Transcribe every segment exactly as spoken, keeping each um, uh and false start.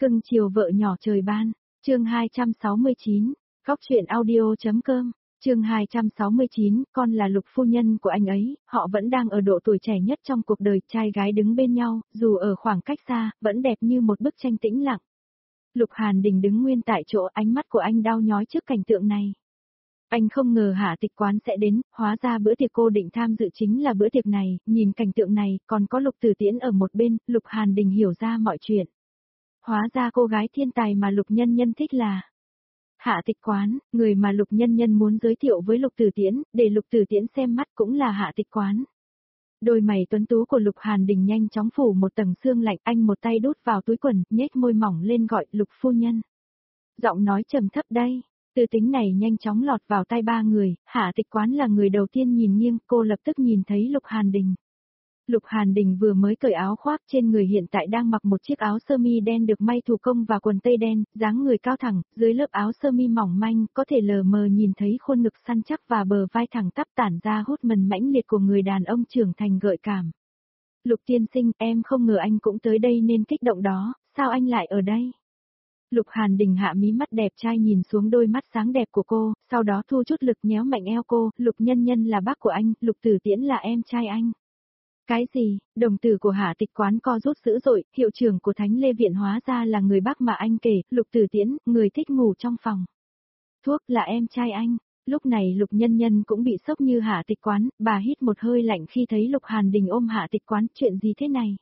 Cưng chiều vợ nhỏ trời ban, chương hai trăm sáu mươi chín, góc truyện audio.com, chương hai trăm sáu mươi chín, con là Lục phu nhân của anh ấy, họ vẫn đang ở độ tuổi trẻ nhất trong cuộc đời, trai gái đứng bên nhau, dù ở khoảng cách xa, vẫn đẹp như một bức tranh tĩnh lặng. Lục Hàn Đình đứng nguyên tại chỗ, ánh mắt của anh đau nhói trước cảnh tượng này. Anh không ngờ Hạ Tịch Quán sẽ đến, hóa ra bữa tiệc cô định tham dự chính là bữa tiệc này, nhìn cảnh tượng này, còn có Lục Tử Tiễn ở một bên, Lục Hàn Đình hiểu ra mọi chuyện. Hóa ra cô gái thiên tài mà Lục Nhân Nhân thích là Hạ Tịch Quán, người mà Lục Nhân Nhân muốn giới thiệu với Lục Tử Tiễn, để Lục Tử Tiễn xem mắt cũng là Hạ Tịch Quán. Đôi mày tuấn tú của Lục Hàn Đình nhanh chóng phủ một tầng sương lạnh, anh một tay đút vào túi quần, nhếch môi mỏng lên gọi Lục phu nhân. Giọng nói trầm thấp đây. Từ tính này nhanh chóng lọt vào tai ba người, Hạ Tịch Quán là người đầu tiên nhìn nghiêng, cô lập tức nhìn thấy Lục Hàn Đình. Lục Hàn Đình vừa mới cởi áo khoác, trên người hiện tại đang mặc một chiếc áo sơ mi đen được may thủ công và quần tây đen, dáng người cao thẳng, dưới lớp áo sơ mi mỏng manh, có thể lờ mờ nhìn thấy khuôn ngực săn chắc và bờ vai thẳng tắp tản ra hút mần mãnh liệt của người đàn ông trưởng thành gợi cảm. Lục tiên sinh, em không ngờ anh cũng tới đây nên kích động đó, sao anh lại ở đây? Lục Hàn Đình hạ mí mắt đẹp trai nhìn xuống đôi mắt sáng đẹp của cô, sau đó thu chút lực nhéo mạnh eo cô, Lục Nhân Nhân là bác của anh, Lục Tử Tiễn là em trai anh. Cái gì? Đồng tử của Hạ Tịch Quán co rút dữ dội, hiệu trưởng của Thánh Lê Viện hóa ra là người bác mà anh kể, Lục Tử Tiễn, người thích ngủ trong phòng. Thuốc là em trai anh. Lúc này Lục Nhân Nhân cũng bị sốc như Hạ Tịch Quán, bà hít một hơi lạnh khi thấy Lục Hàn Đình ôm Hạ Tịch Quán, chuyện gì thế này?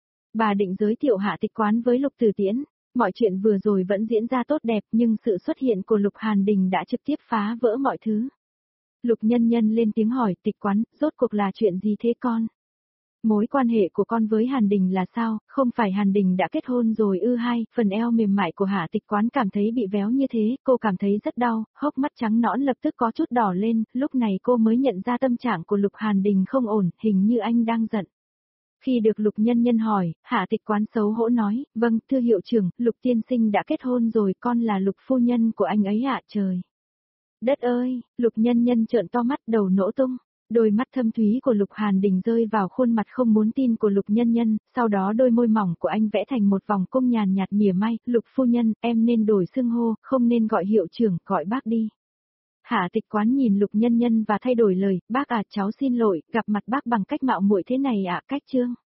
Bà định giới thiệu Hạ Tịch Quán với Lục Tử Tiễn. Mọi chuyện vừa rồi vẫn diễn ra tốt đẹp nhưng sự xuất hiện của Lục Hàn Đình đã trực tiếp phá vỡ mọi thứ. Lục Nhân Nhân lên tiếng hỏi Tịch Quán, rốt cuộc là chuyện gì thế con? Mối quan hệ của con với Hàn Đình là sao, không phải Hàn Đình đã kết hôn rồi ư? Hai, phần eo mềm mại của Hạ Tịch Quán cảm thấy bị véo như thế, cô cảm thấy rất đau, hốc mắt trắng nõn lập tức có chút đỏ lên, lúc này cô mới nhận ra tâm trạng của Lục Hàn Đình không ổn, hình như anh đang giận. Khi được Lục Nhân Nhân hỏi, Hạ Tịch Quán xấu hổ nói, vâng, thưa hiệu trưởng, Lục tiên sinh đã kết hôn rồi, con là Lục phu nhân của anh ấy ạ. Trời đất ơi, Lục Nhân Nhân trợn to mắt, đầu nổ tung. Đôi mắt thâm thúy của Lục Hàn Đình rơi vào khuôn mặt không muốn tin của Lục Nhân Nhân, sau đó đôi môi mỏng của anh vẽ thành một vòng cung nhàn nhạt mỉa mai, Lục phu nhân, em nên đổi xưng hô, không nên gọi hiệu trưởng, gọi bác đi. Hạ Tịch Quán nhìn Lục Nhân Nhân và thay đổi lời, bác à, cháu xin lỗi, gặp mặt bác bằng cách mạo muội thế này ạ, cách chương.